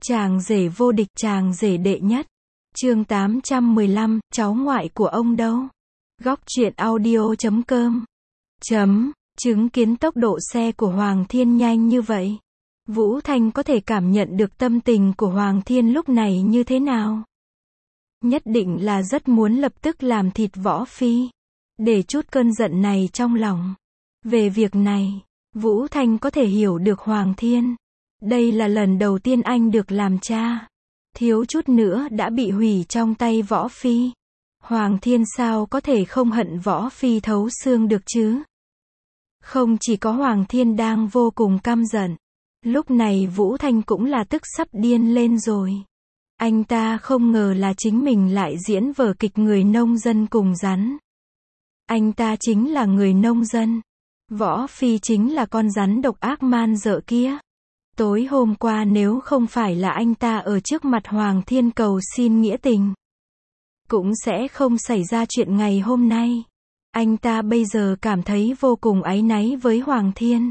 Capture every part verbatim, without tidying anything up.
Chàng rể vô địch, chàng rể đệ nhất. Chương tám trăm mười lăm, cháu ngoại của ông đâu? Góc truyện audio chấm com. Chấm, chứng kiến tốc độ xe của Hoàng Thiên nhanh như vậy. Vũ Thanh có thể cảm nhận được tâm tình của Hoàng Thiên lúc này như thế nào. Nhất định là rất muốn lập tức làm thịt Võ Phi, để chút cơn giận này trong lòng. Về việc này, Vũ Thanh có thể hiểu được Hoàng Thiên. Đây là lần đầu tiên anh được làm cha. Thiếu chút nữa đã bị hủy trong tay Võ Phi. Hoàng Thiên sao có thể không hận Võ Phi thấu xương được chứ? Không chỉ có Hoàng Thiên đang vô cùng căm giận. Lúc này Vũ Thanh cũng là tức sắp điên lên rồi. Anh ta không ngờ là chính mình lại diễn vở kịch người nông dân cùng rắn. Anh ta chính là người nông dân. Võ Phi chính là con rắn độc ác man dợ kia. Tối hôm qua nếu không phải là anh ta ở trước mặt Hoàng Thiên cầu xin nghĩa tình, cũng sẽ không xảy ra chuyện ngày hôm nay. Anh ta bây giờ cảm thấy vô cùng áy náy với Hoàng Thiên.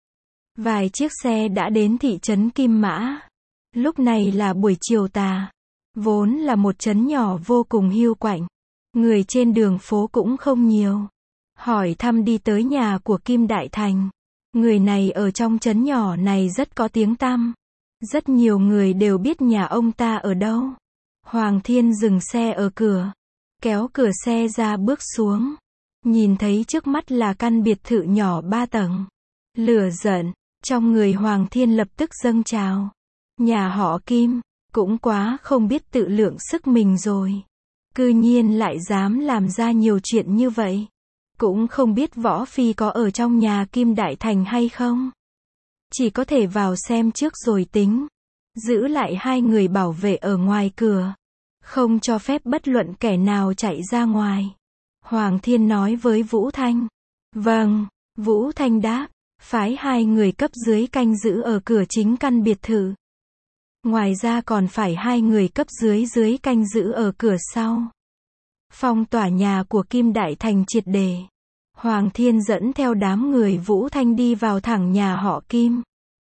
Vài chiếc xe đã đến thị trấn Kim Mã. Lúc này là buổi chiều tà. Vốn là một trấn nhỏ vô cùng hiu quạnh. Người trên đường phố cũng không nhiều. Hỏi thăm đi tới nhà của Kim Đại Thành. Người này ở trong trấn nhỏ này rất có tiếng tăm. Rất nhiều người đều biết nhà ông ta ở đâu. Hoàng Thiên dừng xe ở cửa. Kéo cửa xe ra bước xuống. Nhìn thấy trước mắt là căn biệt thự nhỏ ba tầng. Lửa giận trong người Hoàng Thiên lập tức dâng trào. Nhà họ Kim cũng quá không biết tự lượng sức mình rồi. Cư nhiên lại dám làm ra nhiều chuyện như vậy. Cũng không biết Võ Phi có ở trong nhà Kim Đại Thành hay không. Chỉ có thể vào xem trước rồi tính. Giữ lại hai người bảo vệ ở ngoài cửa. Không cho phép bất luận kẻ nào chạy ra ngoài. Hoàng Thiên nói với Vũ Thanh. Vâng, Vũ Thanh đáp. Phái hai người cấp dưới canh giữ ở cửa chính căn biệt thự. Ngoài ra còn phải hai người cấp dưới dưới canh giữ ở cửa sau. Phong tỏa nhà của Kim Đại Thành triệt để. Hoàng Thiên dẫn theo đám người Vũ Thanh đi vào thẳng nhà họ Kim.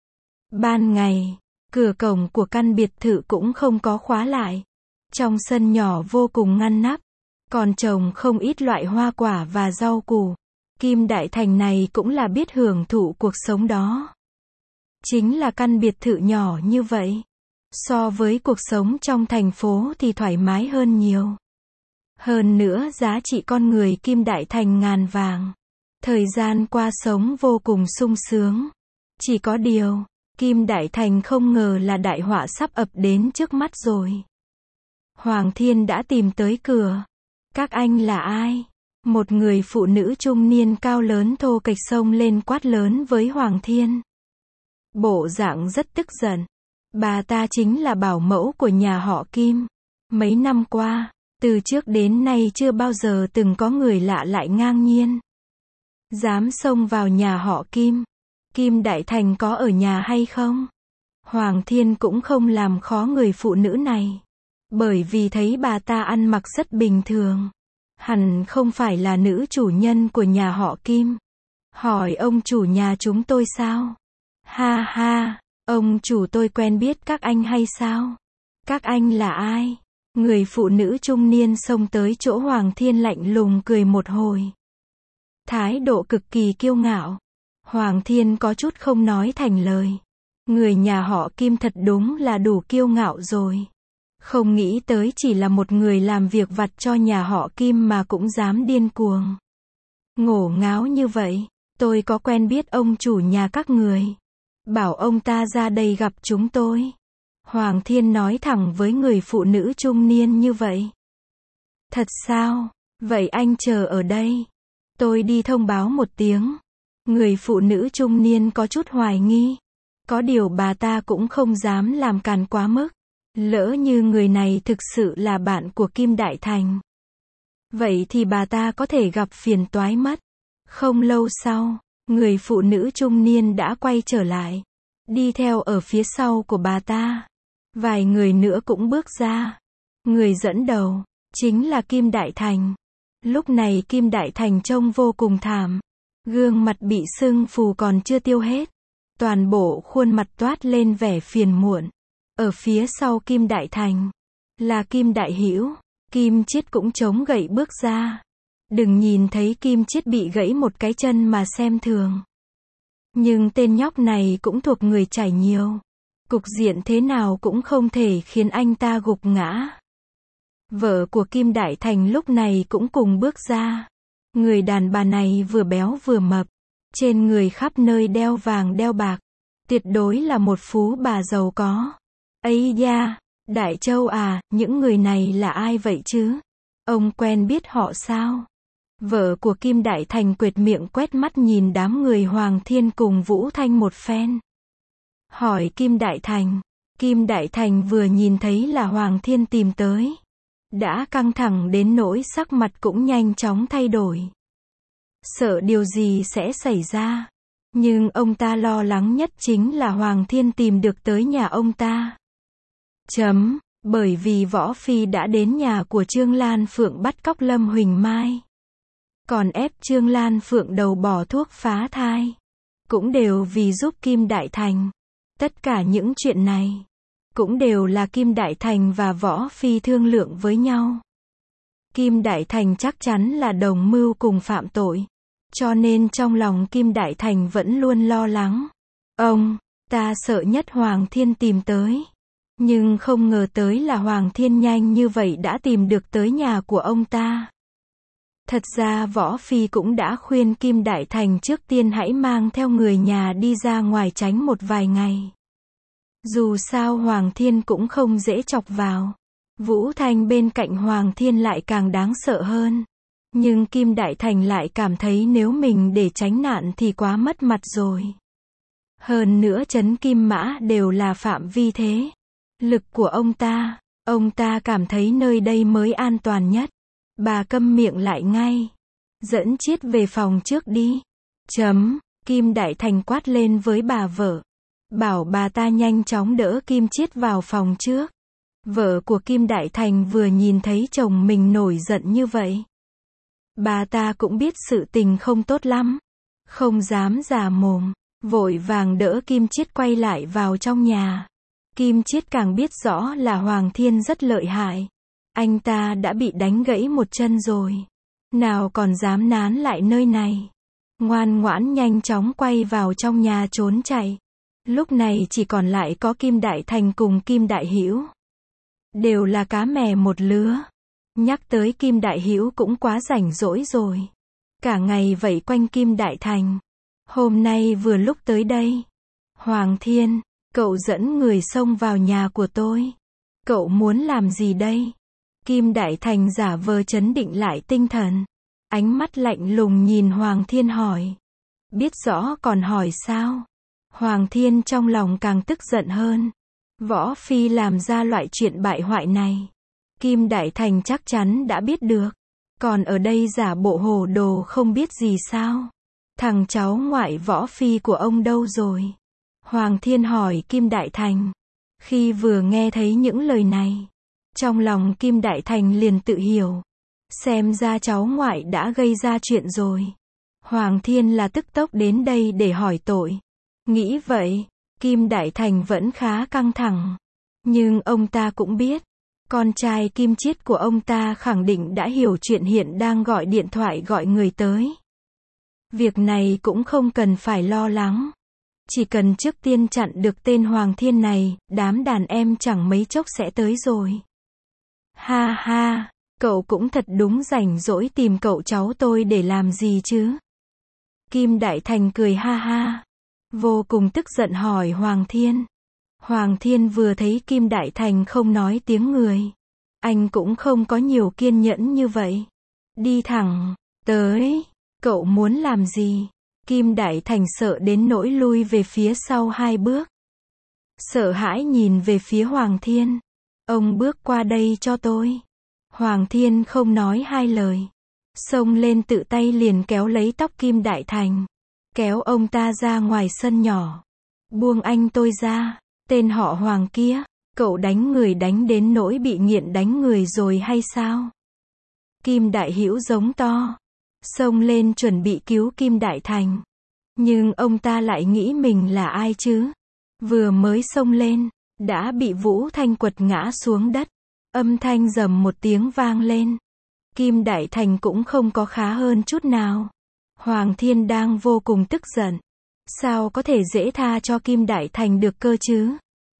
Ban ngày, cửa cổng của căn biệt thự cũng không có khóa lại. Trong sân nhỏ vô cùng ngăn nắp. Còn trồng không ít loại hoa quả và rau củ. Kim Đại Thành này cũng là biết hưởng thụ cuộc sống đó. Chính là căn biệt thự nhỏ như vậy. So với cuộc sống trong thành phố thì thoải mái hơn nhiều. Hơn nữa giá trị con người Kim Đại Thành ngàn vàng. Thời gian qua sống vô cùng sung sướng. Chỉ có điều, Kim Đại Thành không ngờ là đại họa sắp ập đến trước mắt rồi. Hoàng Thiên đã tìm tới cửa. Các anh là ai? Một người phụ nữ trung niên cao lớn thô kệch xông lên quát lớn với Hoàng Thiên. Bộ dạng rất tức giận. Bà ta chính là bảo mẫu của nhà họ Kim. Mấy năm qua, từ trước đến nay chưa bao giờ từng có người lạ lại ngang nhiên dám xông vào nhà họ Kim. Kim Đại Thành có ở nhà hay không? Hoàng Thiên cũng không làm khó người phụ nữ này. Bởi vì thấy bà ta ăn mặc rất bình thường. Hẳn không phải là nữ chủ nhân của nhà họ Kim. Hỏi ông chủ nhà chúng tôi sao? Ha ha, ông chủ tôi quen biết các anh hay sao? Các anh là ai? Người phụ nữ trung niên xông tới chỗ Hoàng Thiên lạnh lùng cười một hồi. Thái độ cực kỳ kiêu ngạo. Hoàng Thiên có chút không nói thành lời. Người nhà họ Kim thật đúng là đủ kiêu ngạo rồi. Không nghĩ tới chỉ là một người làm việc vặt cho nhà họ Kim mà cũng dám điên cuồng. Ngổ ngáo như vậy, tôi có quen biết ông chủ nhà các người. Bảo ông ta ra đây gặp chúng tôi. Hoàng Thiên nói thẳng với người phụ nữ trung niên như vậy. Thật sao? Vậy anh chờ ở đây. Tôi đi thông báo một tiếng. Người phụ nữ trung niên có chút hoài nghi. Có điều bà ta cũng không dám làm càn quá mức. Lỡ như người này thực sự là bạn của Kim Đại Thành. Vậy thì bà ta có thể gặp phiền toái mất. Không lâu sau, người phụ nữ trung niên đã quay trở lại. Đi theo ở phía sau của bà ta. Vài người nữa cũng bước ra. Người dẫn đầu chính là Kim Đại Thành. Lúc này Kim Đại Thành trông vô cùng thảm. Gương mặt bị sưng phù còn chưa tiêu hết. Toàn bộ khuôn mặt toát lên vẻ phiền muộn. Ở phía sau Kim Đại Thành là Kim Đại Hữu. Kim Chiết cũng chống gậy bước ra. Đừng nhìn thấy Kim Chiết bị gãy một cái chân mà xem thường. Nhưng tên nhóc này cũng thuộc người trải nhiều. Cục diện thế nào cũng không thể khiến anh ta gục ngã. Vợ của Kim Đại Thành lúc này cũng cùng bước ra. Người đàn bà này vừa béo vừa mập. Trên người khắp nơi đeo vàng đeo bạc. Tuyệt đối là một phú bà giàu có. Ây da, Đại Châu à, những người này là ai vậy chứ? Ông quen biết họ sao? Vợ của Kim Đại Thành quệt miệng quét mắt nhìn đám người Hoàng Thiên cùng Vũ Thanh một phen. Hỏi Kim Đại Thành. Kim Đại Thành vừa nhìn thấy là Hoàng Thiên tìm tới. Đã căng thẳng đến nỗi sắc mặt cũng nhanh chóng thay đổi. Sợ điều gì sẽ xảy ra. Nhưng ông ta lo lắng nhất chính là Hoàng Thiên tìm được tới nhà ông ta. Chấm, bởi vì Võ Phi đã đến nhà của Trương Lan Phượng bắt cóc Lâm Huỳnh Mai. Còn ép Trương Lan Phượng đầu bỏ thuốc phá thai. Cũng đều vì giúp Kim Đại Thành. Tất cả những chuyện này cũng đều là Kim Đại Thành và Võ Phi thương lượng với nhau. Kim Đại Thành chắc chắn là đồng mưu cùng phạm tội. Cho nên trong lòng Kim Đại Thành vẫn luôn lo lắng. Ông, ta sợ nhất Hoàng Thiên tìm tới. Nhưng không ngờ tới là Hoàng Thiên nhanh như vậy đã tìm được tới nhà của ông ta. Thật ra Võ Phi cũng đã khuyên Kim Đại Thành trước tiên hãy mang theo người nhà đi ra ngoài tránh một vài ngày. Dù sao Hoàng Thiên cũng không dễ chọc vào. Vũ Thanh bên cạnh Hoàng Thiên lại càng đáng sợ hơn. Nhưng Kim Đại Thành lại cảm thấy nếu mình để tránh nạn thì quá mất mặt rồi. Hơn nữa trấn Kim Mã đều là phạm vi thế lực của ông ta. Ông ta cảm thấy nơi đây mới an toàn nhất. Bà câm miệng lại ngay. Dẫn Chiết về phòng trước đi. Chấm, Kim Đại Thành quát lên với bà vợ. Bảo bà ta nhanh chóng đỡ Kim Chiết vào phòng trước. Vợ của Kim Đại Thành vừa nhìn thấy chồng mình nổi giận như vậy. Bà ta cũng biết sự tình không tốt lắm. Không dám già mồm. Vội vàng đỡ Kim Chiết quay lại vào trong nhà. Kim Chiết càng biết rõ là Hoàng Thiên rất lợi hại. Anh ta đã bị đánh gãy một chân rồi. Nào còn dám nán lại nơi này. Ngoan ngoãn nhanh chóng quay vào trong nhà trốn chạy. Lúc này chỉ còn lại có Kim Đại Thành cùng Kim Đại Hữu. Đều là cá mè một lứa. Nhắc tới Kim Đại Hữu cũng quá rảnh rỗi rồi. Cả ngày vây quanh Kim Đại Thành. Hôm nay vừa lúc tới đây. Hoàng Thiên, cậu dẫn người xông vào nhà của tôi. Cậu muốn làm gì đây? Kim Đại Thành giả vờ trấn định lại tinh thần. Ánh mắt lạnh lùng nhìn Hoàng Thiên hỏi. Biết rõ còn hỏi sao? Hoàng Thiên trong lòng càng tức giận hơn. Võ Phi làm ra loại chuyện bại hoại này. Kim Đại Thành chắc chắn đã biết được. Còn ở đây giả bộ hồ đồ không biết gì sao? Thằng cháu ngoại Võ Phi của ông đâu rồi? Hoàng Thiên hỏi Kim Đại Thành. Khi vừa nghe thấy những lời này, trong lòng Kim Đại Thành liền tự hiểu. Xem ra cháu ngoại đã gây ra chuyện rồi. Hoàng Thiên là tức tốc đến đây để hỏi tội. Nghĩ vậy, Kim Đại Thành vẫn khá căng thẳng. Nhưng ông ta cũng biết, con trai Kim Chiết của ông ta khẳng định đã hiểu chuyện hiện đang gọi điện thoại gọi người tới. Việc này cũng không cần phải lo lắng. Chỉ cần trước tiên chặn được tên Hoàng Thiên này, đám đàn em chẳng mấy chốc sẽ tới rồi. Ha ha, cậu cũng thật đúng rảnh rỗi tìm cậu cháu tôi để làm gì chứ? Kim Đại Thành cười ha ha. Vô cùng tức giận hỏi Hoàng Thiên. Hoàng Thiên vừa thấy Kim Đại Thành không nói tiếng người. Anh cũng không có nhiều kiên nhẫn như vậy. Đi thẳng tới. Cậu muốn làm gì? Kim Đại Thành sợ đến nỗi lui về phía sau hai bước. Sợ hãi nhìn về phía Hoàng Thiên. Ông bước qua đây cho tôi. Hoàng Thiên không nói hai lời. Xông lên tự tay liền kéo lấy tóc Kim Đại Thành. Kéo ông ta ra ngoài sân nhỏ. Buông anh tôi ra. Tên họ Hoàng kia. Cậu đánh người đánh đến nỗi bị nghiện đánh người rồi hay sao? Kim Đại Hữu giống to. Xông lên chuẩn bị cứu Kim Đại Thành. Nhưng ông ta lại nghĩ mình là ai chứ? Vừa mới xông lên, đã bị Vũ Thanh quật ngã xuống đất. Âm thanh rầm một tiếng vang lên. Kim Đại Thành cũng không có khá hơn chút nào. Hoàng Thiên đang vô cùng tức giận. Sao có thể dễ tha cho Kim Đại Thành được cơ chứ?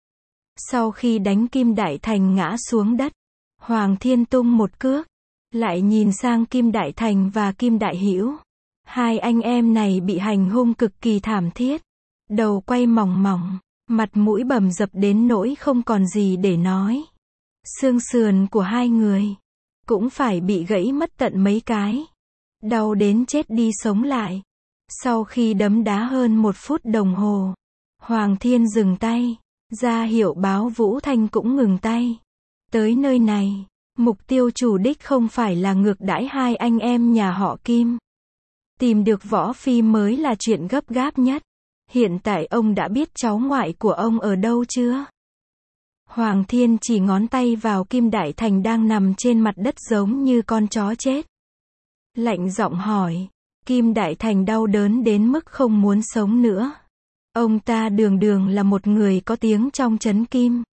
Sau khi đánh Kim Đại Thành ngã xuống đất, Hoàng Thiên tung một cước, lại nhìn sang Kim Đại Thành và Kim Đại Hữu. Hai anh em này bị hành hung cực kỳ thảm thiết. Đầu quay mỏng mỏng, mặt mũi bầm dập đến nỗi không còn gì để nói. Xương sườn của hai người cũng phải bị gãy mất tận mấy cái. Đau đến chết đi sống lại. Sau khi đấm đá hơn một phút đồng hồ, Hoàng Thiên dừng tay, ra hiệu báo Vũ Thanh cũng ngừng tay. Tới nơi này, mục tiêu chủ đích không phải là ngược đãi hai anh em nhà họ Kim. Tìm được Võ Phi mới là chuyện gấp gáp nhất. Hiện tại ông đã biết cháu ngoại của ông ở đâu chưa? Hoàng Thiên chỉ ngón tay vào Kim Đại Thành đang nằm trên mặt đất giống như con chó chết. Lạnh giọng hỏi. Kim Đại Thành đau đớn đến mức không muốn sống nữa. Ông ta đường đường là một người có tiếng trong trấn Kim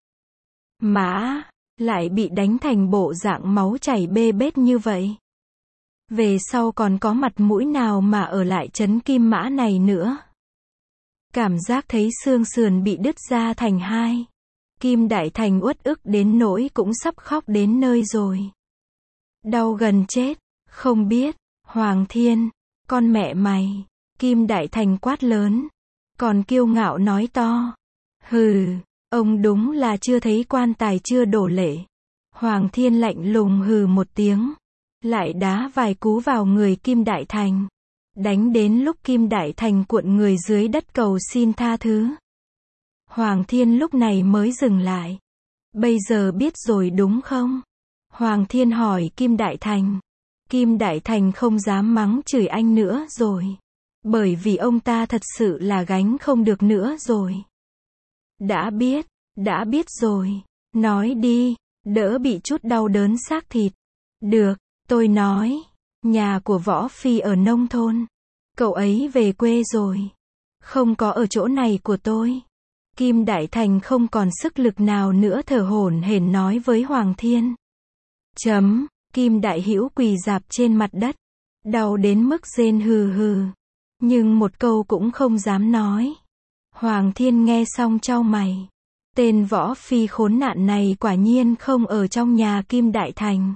Mã, lại bị đánh thành bộ dạng máu chảy bê bết như vậy. Về sau còn có mặt mũi nào mà ở lại trấn Kim Mã này nữa. Cảm giác thấy xương sườn bị đứt ra thành hai. Kim Đại Thành uất ức đến nỗi cũng sắp khóc đến nơi rồi. Đau gần chết, không biết, Hoàng Thiên, con mẹ mày, Kim Đại Thành quát lớn, còn kiêu ngạo nói to. Hừ, ông đúng là chưa thấy quan tài chưa đổ lệ. Hoàng Thiên lạnh lùng hừ một tiếng, lại đá vài cú vào người Kim Đại Thành. Đánh đến lúc Kim Đại Thành cuộn người dưới đất cầu xin tha thứ. Hoàng Thiên lúc này mới dừng lại. Bây giờ biết rồi đúng không? Hoàng Thiên hỏi Kim Đại Thành. Kim Đại Thành không dám mắng chửi anh nữa rồi. Bởi vì ông ta thật sự là gánh không được nữa rồi. Đã biết, đã biết rồi. Nói đi, đỡ bị chút đau đớn xác thịt. Được, tôi nói. Nhà của Võ Phi ở nông thôn. Cậu ấy về quê rồi. Không có ở chỗ này của tôi. Kim Đại Thành không còn sức lực nào nữa thở hổn hển nói với Hoàng Thiên. Chấm, Kim Đại Hữu quỳ rạp trên mặt đất. Đau đến mức rên hừ hừ. Nhưng một câu cũng không dám nói. Hoàng Thiên nghe xong chau mày. Tên Võ Phi khốn nạn này quả nhiên không ở trong nhà Kim Đại Thành.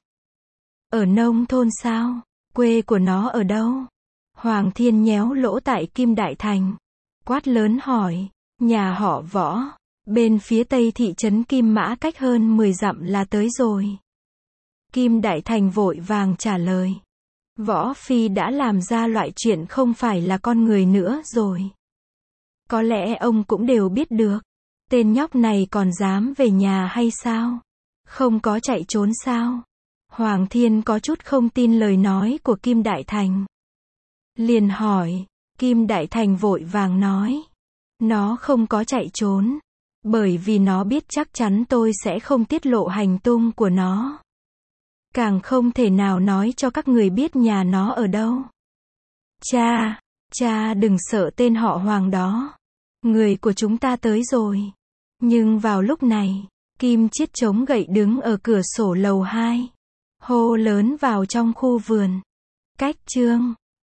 Ở nông thôn sao? Quê của nó ở đâu? Hoàng Thiên nhéo lỗ tại Kim Đại Thành. Quát lớn hỏi. Nhà họ Võ, bên phía tây thị trấn Kim Mã cách hơn mười dặm là tới rồi. Kim Đại Thành vội vàng trả lời. Võ Phi đã làm ra loại chuyện không phải là con người nữa rồi. Có lẽ ông cũng đều biết được. Tên nhóc này còn dám về nhà hay sao? Không có chạy trốn sao? Hoàng Thiên có chút không tin lời nói của Kim Đại Thành. Liền hỏi. Kim Đại Thành vội vàng nói. Nó không có chạy trốn. Bởi vì nó biết chắc chắn tôi sẽ không tiết lộ hành tung của nó. Càng không thể nào nói cho các người biết nhà nó ở đâu. Cha, cha đừng sợ tên họ Hoàng đó. Người của chúng ta tới rồi. Nhưng vào lúc này, Kim Chiết chống gậy đứng ở cửa sổ lầu hai. Hô lớn vào trong khu vườn. Cách chương